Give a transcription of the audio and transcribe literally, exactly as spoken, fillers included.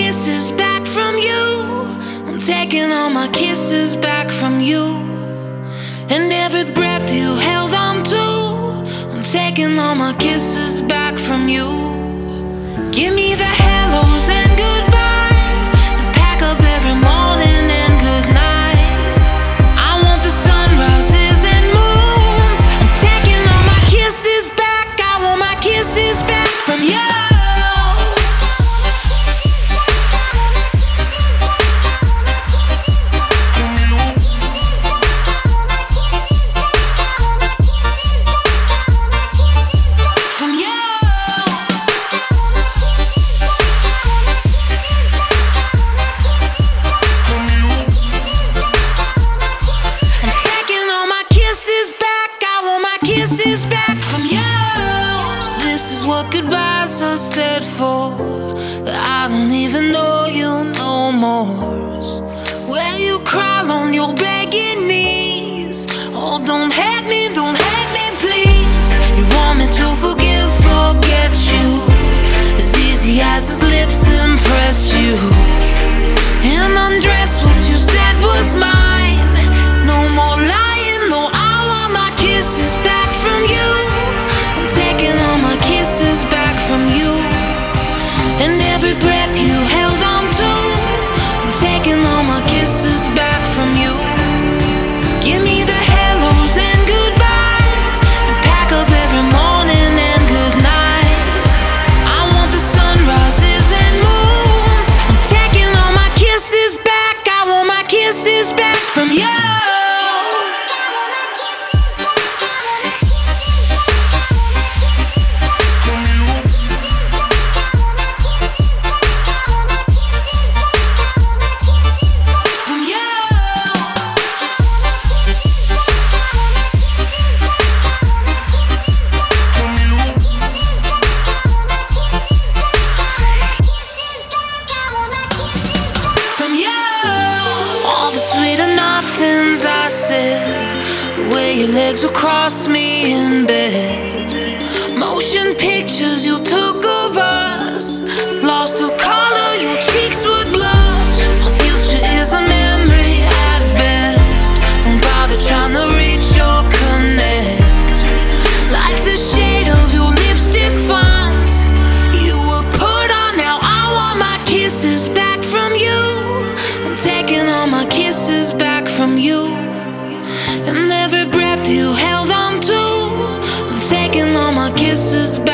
kisses back from you. I'm taking all my kisses back from you. And every breath you held on to, I'm taking all my kisses back from you. Give me the hellos and goodbyes, and pack up every morning and good night. I want the sunrises and moons. I'm taking all my kisses back. I want my kisses back from you. Kisses back from you. So this is what goodbyes are said for, that I don't even know you no more. So where you crawl on your begging knees, oh don't hate me, don't hate me please. You want me to forgive, forget you, as easy as his lips impressed you, and undress what you said was mine. No more lying, no, I want my kisses back from you. I'm taking all my kisses back from you. And every breath you held on to, I'm taking all my kisses back from you. Give me the hellos and goodbyes, and pack up every morning and good night. I want the sunrises and moons. I'm taking all my kisses back. I want my kisses back from you. Things I said, the way your legs would cross me in bed, motion pictures you took of us, lost the color, your cheeks would blush. Our future is a memory at best. Don't bother trying to reach or connect. Like the shade of your lipstick font you were put on. Now I want my kisses back from you. I'm taking all my kisses back from you. And every breath you held on to, I'm taking all my kisses back.